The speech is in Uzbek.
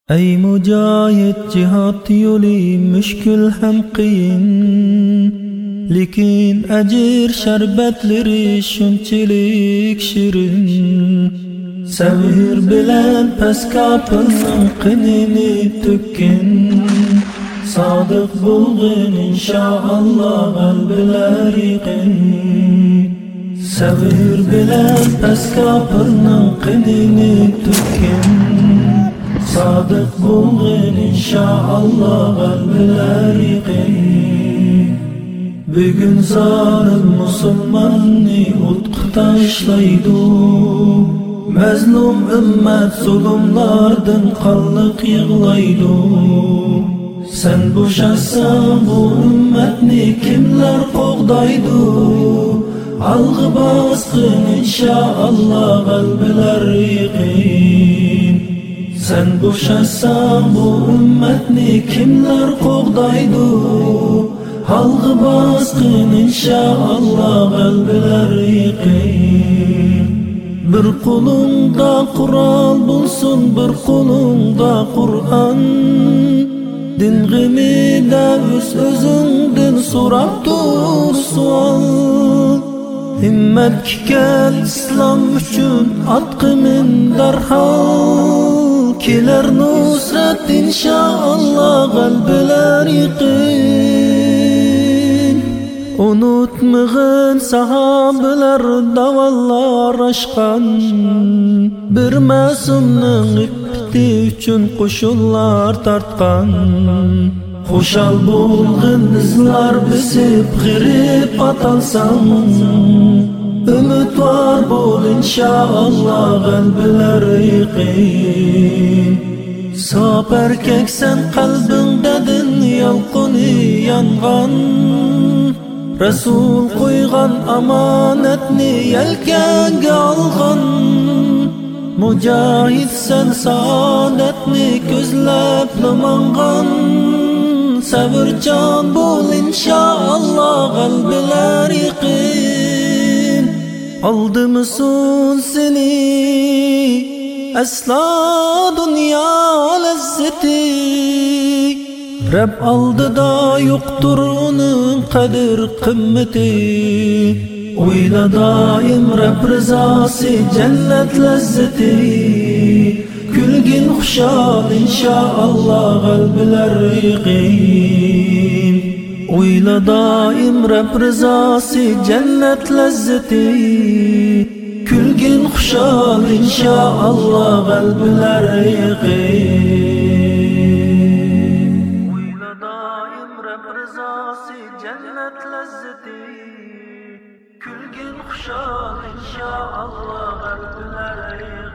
Ey mücahit cihat yolu müşkül hem qiyin, lekin ajir şerbetleri şunçilik şirin. Sabır bilen pes kapının qinini tökkin, sadık bulgin inşaallah qalbiler yiqin. Sabır bilen pes kapının qinini tökkin, sadık bulgin inşaallah qalbiler yiqin. Bugün zalim musulmanni utqı taşlaydı, mazlum ümmet zulümlardan qalliq yig'laydı. Sen boşasan bu ümmetni kimler qo'g'daydi? Algı basqin inşaallah qalbiler yiqin. Sen boşasan bu ümmetni kimler qo'g'daydi? Algı basqin inşaallah qalbiler yiqin. Bir qo'lingda Qur'on bo'lsin, bir qo'lingda Qur'on. Din g'imida o'zingdan so'rab tur savol. Himmat kel islom uchun atqimin darhol. Kelar nusrat inşaallah qalbilar yiqin. Unutmag'in sahobalar davallar aşqan, bir ma'sumning ippiti uchun qo'shunlar tartqan. Xo'shal bo'lg'in izlar bisib g'irib atalsan, umidvor bo'l inşaallah qalbilar yiqin. Sop erkaksan qalbingdadin yolqini yongan, Rasul qo'ygan amonatni yelkanga olgan. Mujahidsan saodatni ko'zlab namangan, sabrchan bo'l inşaallah qalbilar yiqin. Oldimisun seni asla dünya lezzeti, Rab aldida yo'qtur uning qadr qimmati. O'yla doim Rab rizosi jannat lazzati, kulgin xushal inşaallah qalbilar yiqin. O'yla doim Rab rizosi jannat lazzati, kulgin xushal inşaallah qalbilar yiqin. O'yla doim Rab rizosi jannat lazzati, kulgin xushal inşaallah qalbilar yiqin.